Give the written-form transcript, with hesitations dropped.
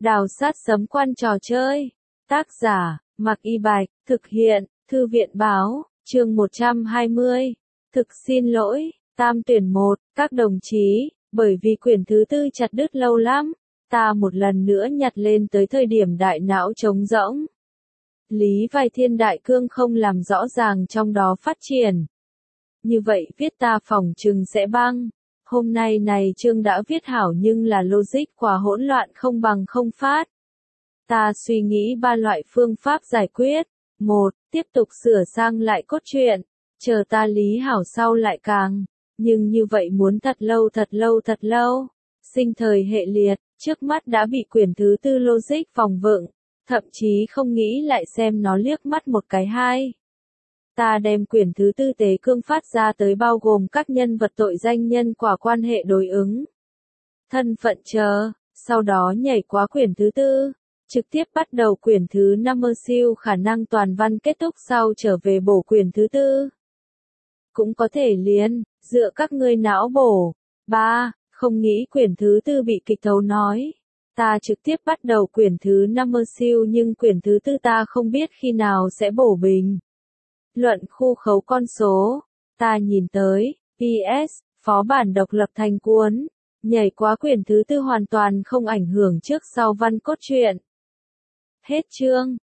Đào sát sấm quan trò chơi. Tác giả, Mạc Y Bạch, thực hiện, Thư viện báo, chương 120. Thực xin lỗi, Tam tuyển 1, các đồng chí, bởi vì quyển thứ tư chặt đứt lâu lắm, ta một lần nữa nhặt lên tới thời điểm đại não trống rỗng. Lý Vai Thiên Đại Cương không làm rõ ràng trong đó phát triển. Như vậy viết ta phỏng chừng sẽ băng. Hôm nay này chương đã viết hảo nhưng là logic quá hỗn loạn không bằng không phát. Ta suy nghĩ ba loại phương pháp giải quyết. 1. Tiếp tục sửa sang lại cốt truyện. Chờ ta lý hảo sau lại càng. Nhưng như vậy muốn thật lâu. Sinh thời hệ liệt, trước mắt đã bị quyển thứ tư logic phòng vựng. Thậm chí không nghĩ lại xem nó liếc mắt một cái hai. Ta đem quyển thứ tư tế cương phát ra tới bao gồm các nhân vật tội danh nhân quả quan hệ đối ứng. Thân phận chờ, sau đó nhảy qua quyển thứ tư, trực tiếp bắt đầu quyển thứ 5 siêu khả năng toàn văn kết thúc sau trở về bổ quyển thứ tư. Cũng có thể liền, dựa các ngươi não bổ. 3. Không nghĩ quyển thứ tư bị kịch thấu nói. Ta trực tiếp bắt đầu quyển thứ 5 siêu nhưng quyển thứ tư ta không biết khi nào sẽ bổ bình. Luận khu khấu con số. Ta nhìn tới, PS, phó bản độc lập thành cuốn. Nhảy qua quyển thứ tư hoàn toàn không ảnh hưởng trước sau văn cốt truyện. Hết chương.